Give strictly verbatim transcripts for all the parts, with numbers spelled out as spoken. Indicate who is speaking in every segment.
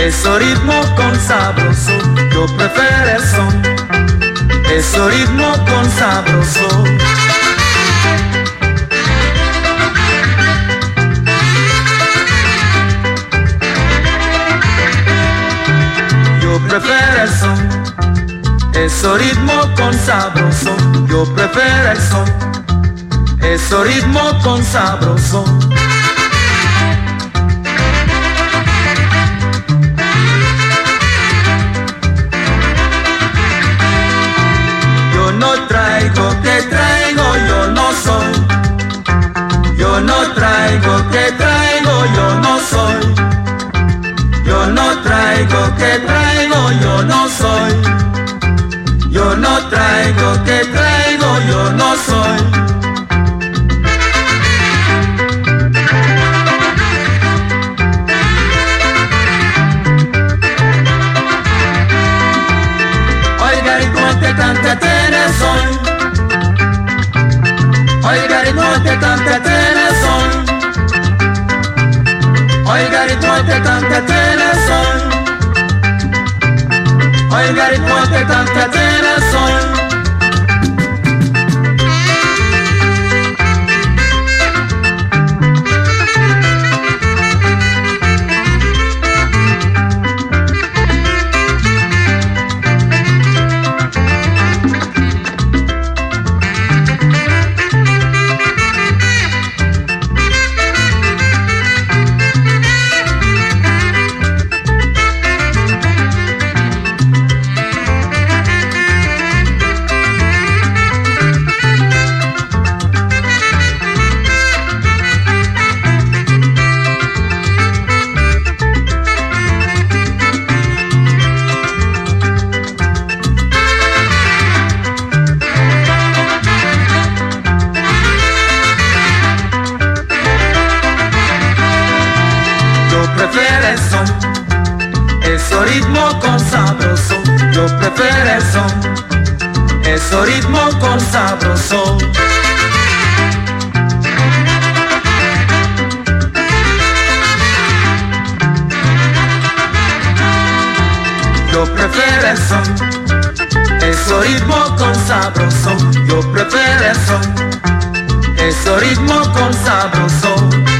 Speaker 1: Eso ritmo con sabroso, yo prefiero el son. Eso ritmo con sabroso. Yo prefiero el son. Eso ritmo con sabroso, yo prefiero el son. Eso ritmo con sabroso. Yo no traigo, que traigo, yo no soy. Yo no traigo, que traigo, yo no soy. Yo no traigo, que traigo, yo no soy. Yo no traigo, que traigo, yo no soy. Oiga ritmo que canta tiene son. Oiga ritmo que canta tiene son. Oiga ritmo que canta tiene son. Oiga ritmo que canta tiene son. Eso ritmo con sabroso, yo prefiero el son. Eso ritmo con sabroso. Yo prefiero el son. Eso ritmo con sabroso, yo prefiero el son. Eso ritmo con sabroso.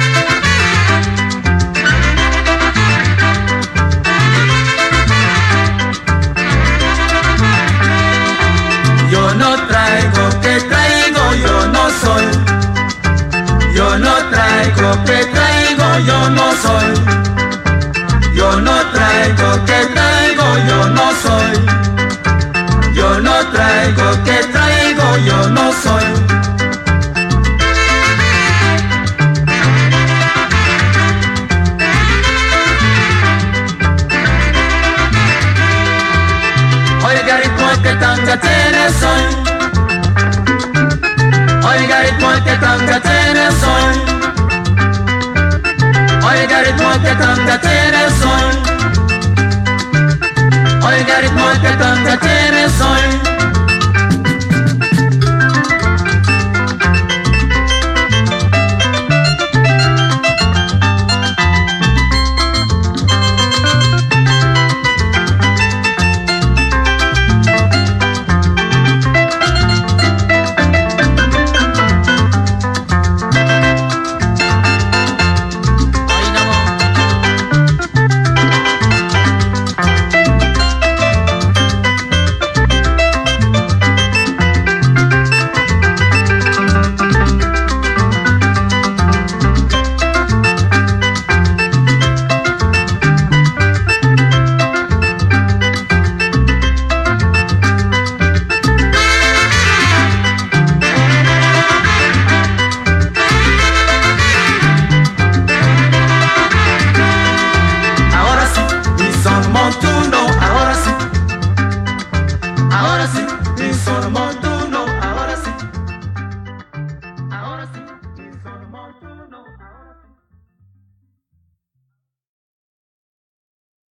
Speaker 1: Yo no traigo, que traigo, yo no soy. Yo no traigo, que traigo, yo no soy. Yo no traigo, que traigo, yo no soy. Yo no traigo, que traigo, yo no soy. Oiga ritmo que tanga tiene son. Oiga ritmo que tanga tiene son. Oiga ritmo que tanga tiene son.